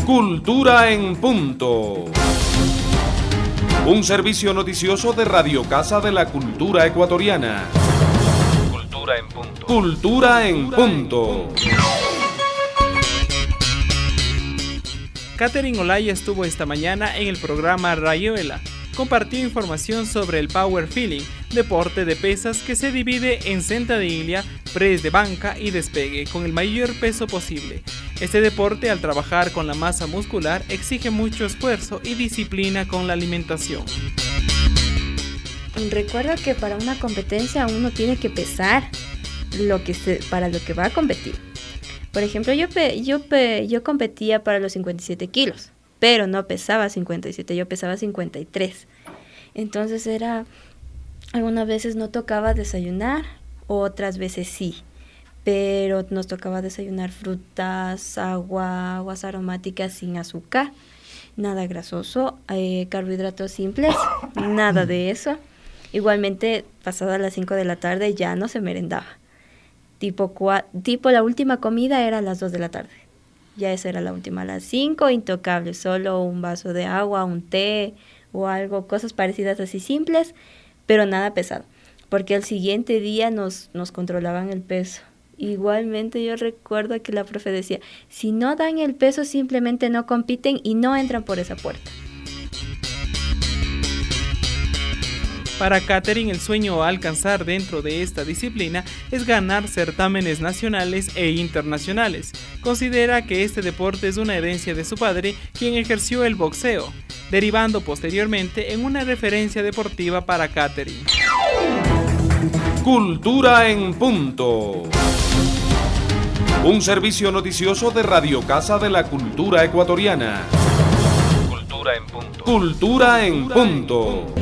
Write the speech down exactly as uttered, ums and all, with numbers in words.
Cultura en punto. Un servicio noticioso de Radio Casa de la Cultura Ecuatoriana. Cultura en punto. Cultura en punto. Katherine Olaya estuvo esta mañana en el programa Rayuela. Compartió información sobre el Power Feeling, deporte de pesas que se divide en sentadilla, press de banca y despegue con el mayor peso posible. Este deporte, al trabajar con la masa muscular, exige mucho esfuerzo y disciplina con la alimentación. Recuerdo que para una competencia uno tiene que pesar lo que se, para lo que va a competir. Por ejemplo, yo, pe, yo, pe, yo competía para los cincuenta y siete kilos. Pero no pesaba cincuenta y siete, yo pesaba cincuenta y tres. Entonces era, algunas veces no tocaba desayunar, otras veces sí. Pero nos tocaba desayunar frutas, agua, aguas aromáticas sin azúcar, nada grasoso, eh, carbohidratos simples, nada de eso. Igualmente, pasadas las cinco de la tarde ya no se merendaba. Tipo, cua, tipo la última comida era a las dos de la tarde. Ya esa era la última, a las cinco, intocable, solo un vaso de agua, un té o algo, cosas parecidas así simples, pero nada pesado, porque al siguiente día nos, nos controlaban el peso. Igualmente yo recuerdo que la profe decía, si no dan el peso simplemente no compiten y no entran por esa puerta. Para Katherine, el sueño a alcanzar dentro de esta disciplina es ganar certámenes nacionales e internacionales. Considera que este deporte es una herencia de su padre, quien ejerció el boxeo, derivando posteriormente en una referencia deportiva para Katherine. Cultura en punto. Un servicio noticioso de Radio Casa de la Cultura Ecuatoriana. Cultura en punto. Cultura en punto.